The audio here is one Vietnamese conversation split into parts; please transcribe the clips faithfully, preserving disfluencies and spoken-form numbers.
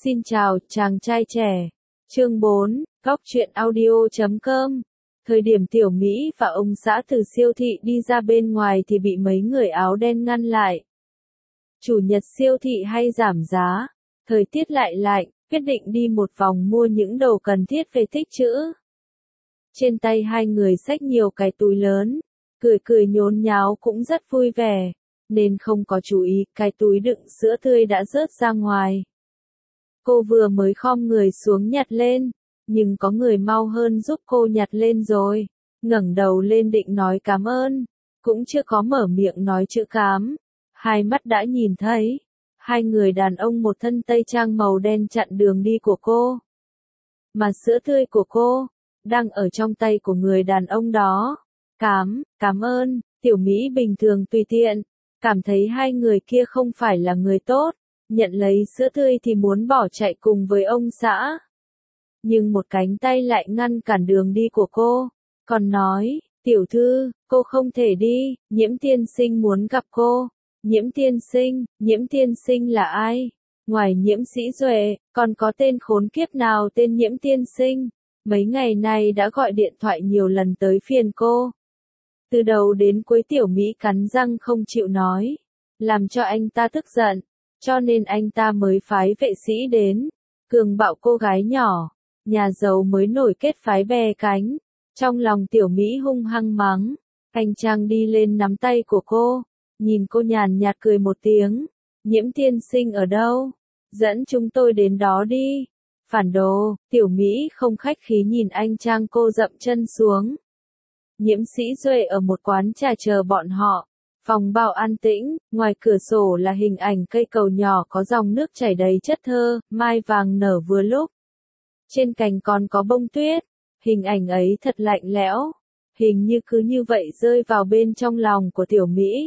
Xin chào, chàng trai trẻ. Chương bốn, Góc truyện audio chấm com. Thời điểm Tiểu Mỹ và ông xã từ siêu thị đi ra bên ngoài thì bị mấy người áo đen ngăn lại. Chủ nhật siêu thị hay giảm giá, thời tiết lại lạnh, quyết định đi một vòng mua những đồ cần thiết về tích trữ. Trên tay hai người xách nhiều cái túi lớn, cười cười nhốn nháo cũng rất vui vẻ, nên không có chú ý cái túi đựng sữa tươi đã rớt ra ngoài. Cô vừa mới khom người xuống nhặt lên, nhưng có người mau hơn giúp cô nhặt lên rồi. Ngẩng đầu lên định nói cảm ơn, cũng chưa có mở miệng nói chữ cám. Hai mắt đã nhìn thấy, hai người đàn ông một thân tây trang màu đen chặn đường đi của cô. Mà sữa tươi của cô, đang ở trong tay của người đàn ông đó. Cám, cảm ơn, Tiểu Mỹ bình thường tùy tiện, cảm thấy hai người kia không phải là người tốt. Nhận lấy sữa tươi thì muốn bỏ chạy cùng với ông xã. Nhưng một cánh tay lại ngăn cản đường đi của cô, còn nói, tiểu thư, cô không thể đi, Nhiễm tiên sinh muốn gặp cô. Nhiễm tiên sinh, Nhiễm tiên sinh là ai? Ngoài Nhiễm Sĩ Duệ, còn có tên khốn kiếp nào tên Nhiễm tiên sinh? Mấy ngày nay đã gọi điện thoại nhiều lần tới phiền cô. Từ đầu đến cuối Tiểu Mỹ cắn răng không chịu nói, làm cho anh ta tức giận. Cho nên anh ta mới phái vệ sĩ đến, cường bạo cô gái nhỏ, nhà giàu mới nổi kết phái bè cánh. Trong lòng Tiểu Mỹ hung hăng mắng, anh chàng đi lên nắm tay của cô, nhìn cô nhàn nhạt cười một tiếng, Nhiễm tiên sinh ở đâu? Dẫn chúng tôi đến đó đi. Phản đồ, Tiểu Mỹ không khách khí nhìn anh chàng cô dậm chân xuống. Nhiễm Sĩ Duệ ở một quán trà chờ bọn họ. Phòng bao an tĩnh, ngoài cửa sổ là hình ảnh cây cầu nhỏ có dòng nước chảy đầy chất thơ, mai vàng nở vừa lúc. Trên cành còn có bông tuyết, hình ảnh ấy thật lạnh lẽo, hình như cứ như vậy rơi vào bên trong lòng của Tiểu Mỹ.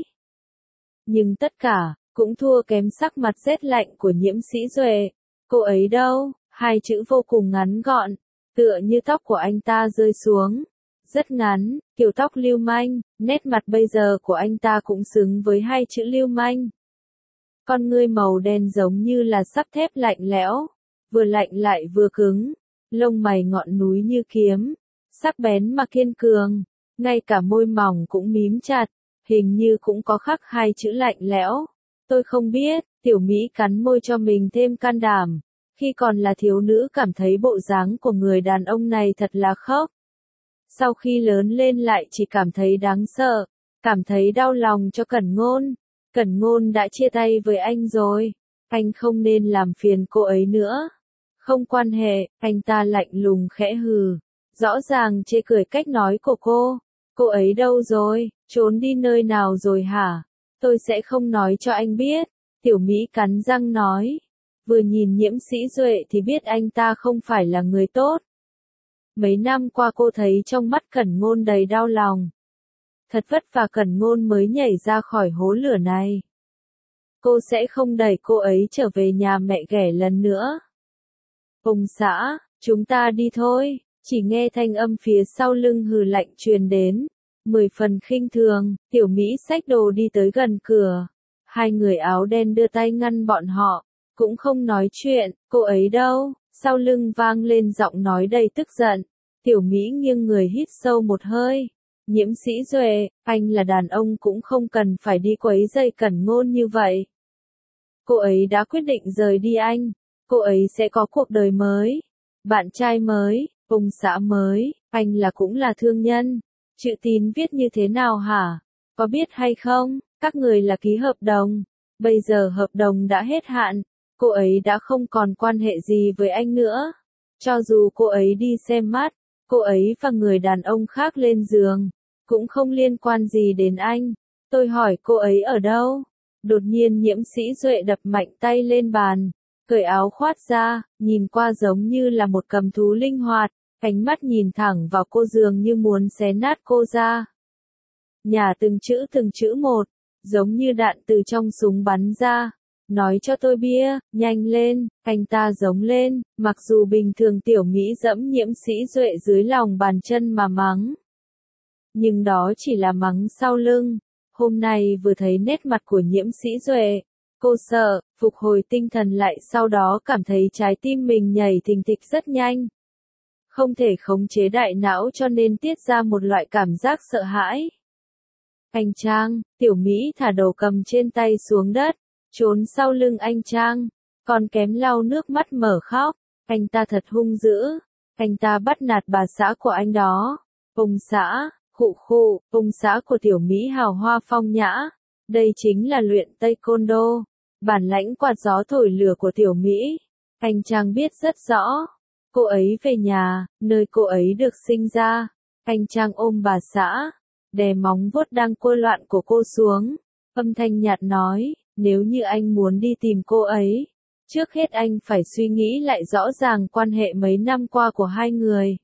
Nhưng tất cả, cũng thua kém sắc mặt rét lạnh của Nhiễm Sĩ Duệ. Cô ấy đâu? Hai chữ vô cùng ngắn gọn, tựa như tóc của anh ta rơi xuống. Rất ngắn, kiểu tóc lưu manh, nét mặt bây giờ của anh ta cũng xứng với hai chữ lưu manh. Con ngươi màu đen giống như là sắt thép lạnh lẽo, vừa lạnh lại vừa cứng, lông mày ngọn núi như kiếm, sắc bén mà kiên cường, ngay cả môi mỏng cũng mím chặt, hình như cũng có khắc hai chữ lạnh lẽo. Tôi không biết, Tiểu Mỹ cắn môi cho mình thêm can đảm, khi còn là thiếu nữ cảm thấy bộ dáng của người đàn ông này thật là khốc. Sau khi lớn lên lại chỉ cảm thấy đáng sợ, cảm thấy đau lòng cho Cẩn Ngôn. Cẩn Ngôn đã chia tay với anh rồi, anh không nên làm phiền cô ấy nữa. Không quan hệ, anh ta lạnh lùng khẽ hừ, rõ ràng chê cười cách nói của cô. Cô ấy đâu rồi, trốn đi nơi nào rồi hả? Tôi sẽ không nói cho anh biết, Tiểu Mỹ cắn răng nói. Vừa nhìn Nhiễm Sĩ Duệ thì biết anh ta không phải là người tốt. Mấy năm qua cô thấy trong mắt Cẩn Ngôn đầy đau lòng. Thật vất vả Cẩn Ngôn mới nhảy ra khỏi hố lửa này. Cô sẽ không đẩy cô ấy trở về nhà mẹ ghẻ lần nữa. Ông xã, chúng ta đi thôi, chỉ nghe thanh âm phía sau lưng hừ lạnh truyền đến. Mười phần khinh thường, Tiểu Mỹ xách đồ đi tới gần cửa. Hai người áo đen đưa tay ngăn bọn họ, cũng không nói chuyện, cô ấy đâu? Sau lưng vang lên giọng nói đầy tức giận. Tiểu Mỹ nghiêng người hít sâu một hơi. Nhiễm Sĩ Duệ, anh là đàn ông cũng không cần phải đi quấy rầy Cẩn Ngôn như vậy. Cô ấy đã quyết định rời đi anh. Cô ấy sẽ có cuộc đời mới, bạn trai mới, ông xã mới. Anh là cũng là thương nhân. Chữ tín viết như thế nào hả? Có biết hay không? Các người là ký hợp đồng. Bây giờ hợp đồng đã hết hạn. Cô ấy đã không còn quan hệ gì với anh nữa. Cho dù cô ấy đi xem mắt, cô ấy và người đàn ông khác lên giường, cũng không liên quan gì đến anh. Tôi hỏi cô ấy ở đâu? Đột nhiên Nhiễm Sĩ Duệ đập mạnh tay lên bàn, cởi áo khoác ra, nhìn qua giống như là một cầm thú linh hoạt, ánh mắt nhìn thẳng vào cô dường như muốn xé nát cô ra. Nhả từng chữ từng chữ một, giống như đạn từ trong súng bắn ra. Nói cho tôi bia, nhanh lên, anh ta giống lên, mặc dù bình thường Tiểu Mỹ dẫm Nhiễm Sĩ Duệ dưới lòng bàn chân mà mắng. Nhưng đó chỉ là mắng sau lưng, hôm nay vừa thấy nét mặt của Nhiễm Sĩ Duệ, Cô sợ, phục hồi tinh thần lại sau đó cảm thấy trái tim mình nhảy thình thịch rất nhanh. Không thể khống chế đại não cho nên tiết ra một loại cảm giác sợ hãi. Anh Trang, Tiểu Mỹ thả đầu cầm trên tay xuống đất, trốn sau lưng anh Trang, còn kém lau nước mắt mở khóc. Anh ta thật hung dữ, anh ta bắt nạt bà xã của anh đó. Ông xã, khụ khụ, ông xã của Tiểu Mỹ hào hoa phong nhã. Đây chính là luyện taekwondo, bản lãnh quạt gió thổi lửa của Tiểu Mỹ. Anh Trang biết rất rõ. Cô ấy về nhà, nơi cô ấy được sinh ra. Anh Trang ôm bà xã, đè móng vuốt đang cua loạn của cô xuống. Âm thanh nhạt nói, nếu như anh muốn đi tìm cô ấy, trước hết anh phải suy nghĩ lại rõ ràng quan hệ mấy năm qua của hai người.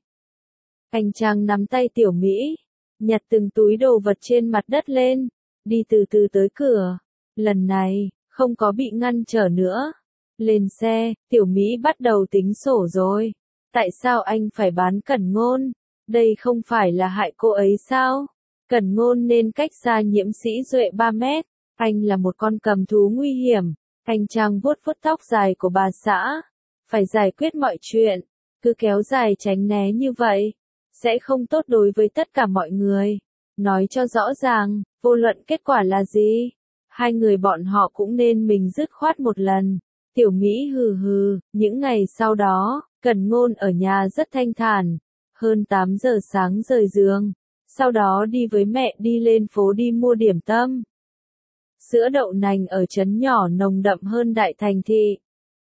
Anh Trang nắm tay Tiểu Mỹ, nhặt từng túi đồ vật trên mặt đất lên, đi từ từ tới cửa. Lần này, không có bị ngăn trở nữa. Lên xe, Tiểu Mỹ bắt đầu tính sổ rồi. Tại sao anh phải bán Cẩn Ngôn? Đây không phải là hại cô ấy sao? Cẩn Ngôn nên cách xa Nhiễm Sĩ Duệ ba mét. Anh là một con cầm thú nguy hiểm. Anh Trang vuốt vuốt tóc dài của bà xã. Phải giải quyết mọi chuyện. Cứ kéo dài tránh né như vậy, sẽ không tốt đối với tất cả mọi người. Nói cho rõ ràng, vô luận kết quả là gì, hai người bọn họ cũng nên mình dứt khoát một lần. Tiểu Mỹ hừ hừ, những ngày sau đó, Cẩn Ngôn ở nhà rất thanh thản. Hơn tám giờ sáng rời giường, sau đó đi với mẹ đi lên phố đi mua điểm tâm. Sữa đậu nành ở trấn nhỏ nồng đậm hơn đại thành thị.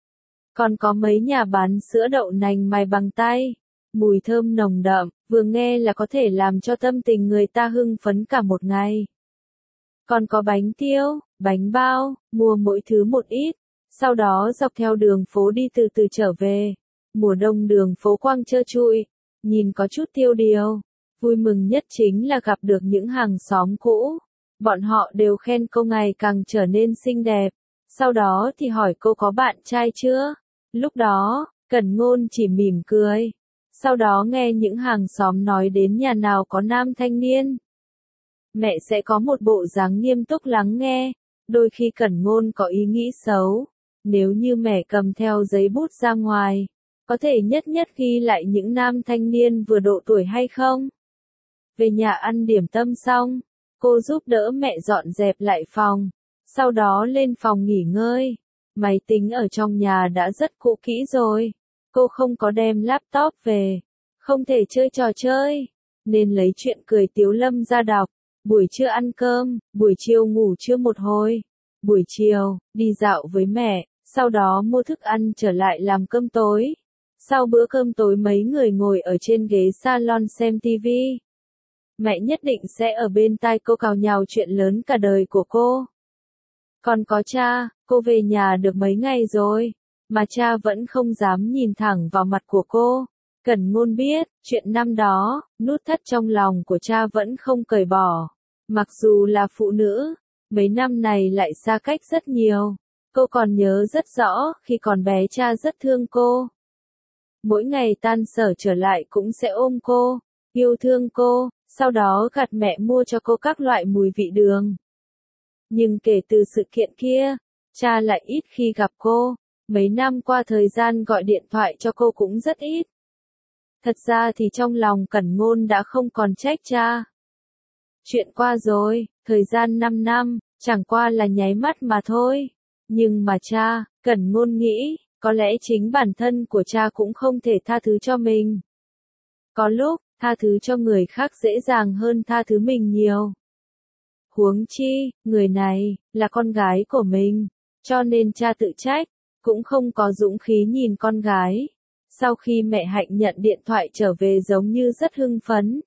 Còn có mấy nhà bán sữa đậu nành mài bằng tay. Mùi thơm nồng đậm, vừa nghe là có thể làm cho tâm tình người ta hưng phấn cả một ngày. Còn có bánh tiêu, bánh bao, mua mỗi thứ một ít. Sau đó dọc theo đường phố đi từ từ trở về. Mùa đông đường phố quang trơ trụi, nhìn có chút tiêu điều. Vui mừng nhất chính là gặp được những hàng xóm cũ. Bọn họ đều khen cô ngày càng trở nên xinh đẹp. Sau đó thì hỏi cô có bạn trai chưa? Lúc đó, Cẩn Ngôn chỉ mỉm cười. Sau đó nghe những hàng xóm nói đến nhà nào có nam thanh niên, mẹ sẽ có một bộ dáng nghiêm túc lắng nghe. Đôi khi Cẩn Ngôn có ý nghĩ xấu. Nếu như mẹ cầm theo giấy bút ra ngoài, có thể nhất nhất ghi lại những nam thanh niên vừa độ tuổi hay không? Về nhà ăn điểm tâm xong, cô giúp đỡ mẹ dọn dẹp lại phòng. Sau đó lên phòng nghỉ ngơi. Máy tính ở trong nhà đã rất cũ kỹ rồi. Cô không có đem laptop về, không thể chơi trò chơi, nên lấy Chuyện Cười Tiếu Lâm ra đọc. Buổi trưa ăn cơm, buổi chiều ngủ trưa một hồi. Buổi chiều, đi dạo với mẹ, sau đó mua thức ăn trở lại làm cơm tối. Sau bữa cơm tối mấy người ngồi ở trên ghế salon xem tivi. Mẹ nhất định sẽ ở bên tai cô cào nhào chuyện lớn cả đời của cô. Còn có cha, cô về nhà được mấy ngày rồi, mà cha vẫn không dám nhìn thẳng vào mặt của cô. Cẩn Ngôn biết, chuyện năm đó, nút thắt trong lòng của cha vẫn không cởi bỏ. Mặc dù là phụ nữ, mấy năm này lại xa cách rất nhiều. Cô còn nhớ rất rõ, khi còn bé cha rất thương cô. Mỗi ngày tan sở trở lại cũng sẽ ôm cô, yêu thương cô, sau đó gạt mẹ mua cho cô các loại mùi vị đường. Nhưng kể từ sự kiện kia, cha lại ít khi gặp cô. Mấy năm qua thời gian gọi điện thoại cho cô cũng rất ít. Thật ra thì trong lòng Cẩn Ngôn đã không còn trách cha. Chuyện qua rồi, thời gian năm năm, chẳng qua là nháy mắt mà thôi. Nhưng mà cha, Cẩn Ngôn nghĩ, có lẽ chính bản thân của cha cũng không thể tha thứ cho mình. Có lúc, tha thứ cho người khác dễ dàng hơn tha thứ mình nhiều. Huống chi, người này, là con gái của mình, cho nên cha tự trách, cũng không có dũng khí nhìn con gái. Sau khi mẹ Hạnh nhận điện thoại trở về giống như rất hưng phấn.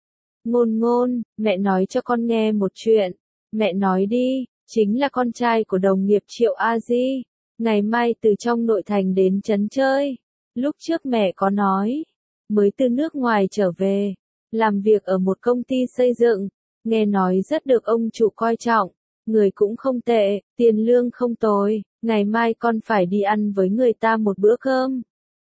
Ngôn Ngôn, mẹ nói cho con nghe một chuyện. Mẹ nói đi, chính là con trai của đồng nghiệp Triệu A Di. Ngày mai từ trong nội thành đến trấn chơi. Lúc trước mẹ có nói, mới từ nước ngoài trở về, làm việc ở một công ty xây dựng. Nghe nói rất được ông chủ coi trọng, người cũng không tệ, tiền lương không tồi, ngày mai con phải đi ăn với người ta một bữa cơm.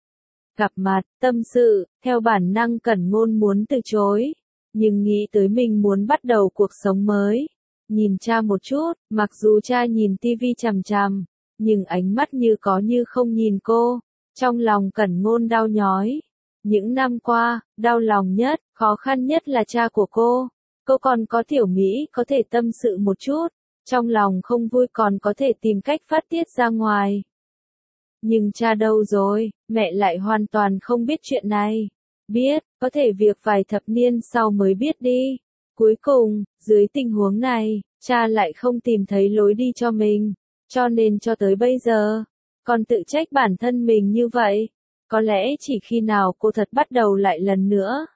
Gặp mặt, tâm sự, theo bản năng Cẩn Ngôn muốn từ chối, nhưng nghĩ tới mình muốn bắt đầu cuộc sống mới, nhìn cha một chút, mặc dù cha nhìn tivi chằm chằm, nhưng ánh mắt như có như không nhìn cô, trong lòng Cẩn Ngôn đau nhói. Những năm qua, đau lòng nhất, khó khăn nhất là cha của cô. Cô còn có Tiểu Mỹ có thể tâm sự một chút, trong lòng không vui còn có thể tìm cách phát tiết ra ngoài. Nhưng cha đâu rồi, mẹ lại hoàn toàn không biết chuyện này. Biết, có thể việc vài thập niên sau mới biết đi. Cuối cùng, dưới tình huống này, cha lại không tìm thấy lối đi cho mình, cho nên cho tới bây giờ, còn tự trách bản thân mình như vậy. Có lẽ chỉ khi nào cô thật bắt đầu lại lần nữa,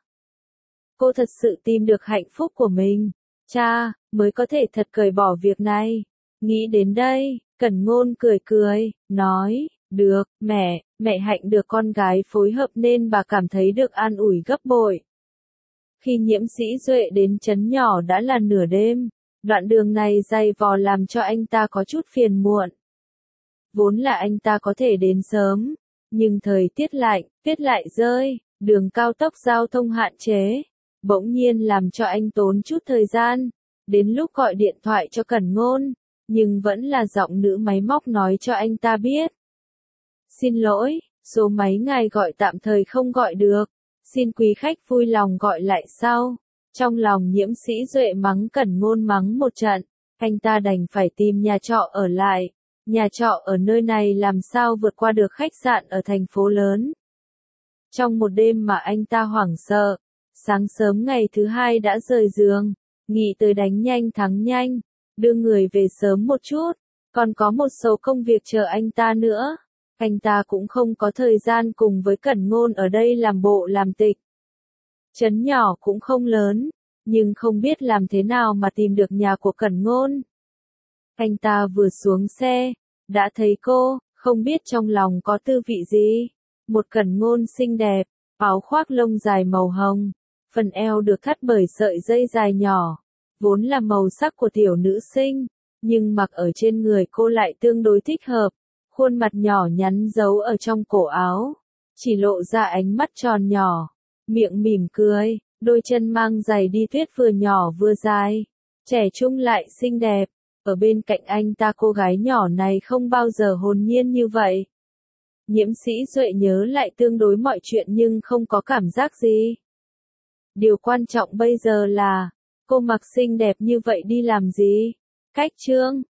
cô thật sự tìm được hạnh phúc của mình, cha, mới có thể thật cởi bỏ việc này. Nghĩ đến đây, Cẩn Ngôn cười cười, nói, được, mẹ, mẹ hạnh được con gái phối hợp nên bà cảm thấy được an ủi gấp bội. Khi Nhiễm Sĩ Duệ đến trấn nhỏ đã là nửa đêm, đoạn đường này dày vò làm cho anh ta có chút phiền muộn. Vốn là anh ta có thể đến sớm, nhưng thời tiết lạnh, tuyết lại rơi, đường cao tốc giao thông hạn chế, bỗng nhiên làm cho anh tốn chút thời gian. Đến lúc gọi điện thoại cho Cẩn Ngôn, nhưng vẫn là giọng nữ máy móc nói cho anh ta biết. Xin lỗi, số máy ngài gọi tạm thời không gọi được, xin quý khách vui lòng gọi lại sau. Trong lòng Nhiễm Sĩ Duệ mắng Cẩn Ngôn mắng một trận, anh ta đành phải tìm nhà trọ ở lại. Nhà trọ ở nơi này làm sao vượt qua được khách sạn ở thành phố lớn. Trong một đêm mà anh ta hoảng sợ, sáng sớm ngày thứ hai đã rời giường, nghĩ tới đánh nhanh thắng nhanh, đưa người về sớm một chút, còn có một số công việc chờ anh ta nữa. Anh ta cũng không có thời gian cùng với Cẩn Ngôn ở đây làm bộ làm tịch. Trấn nhỏ cũng không lớn, nhưng không biết làm thế nào mà tìm được nhà của Cẩn Ngôn. Anh ta vừa xuống xe, đã thấy cô, không biết trong lòng có tư vị gì. Một Cẩn Ngôn xinh đẹp, áo khoác lông dài màu hồng, phần eo được thắt bởi sợi dây dài nhỏ, vốn là màu sắc của tiểu nữ sinh, nhưng mặc ở trên người cô lại tương đối thích hợp. Khuôn mặt nhỏ nhắn giấu ở trong cổ áo, chỉ lộ ra ánh mắt tròn nhỏ, miệng mỉm cười, đôi chân mang giày đi tuyết vừa nhỏ vừa dài, trẻ trung lại xinh đẹp. Ở bên cạnh anh ta cô gái nhỏ này không bao giờ hồn nhiên như vậy. Nhiễm Sĩ Duệ nhớ lại tương đối mọi chuyện nhưng không có cảm giác gì. Điều quan trọng bây giờ là, cô mặc xinh đẹp như vậy đi làm gì? Cách chương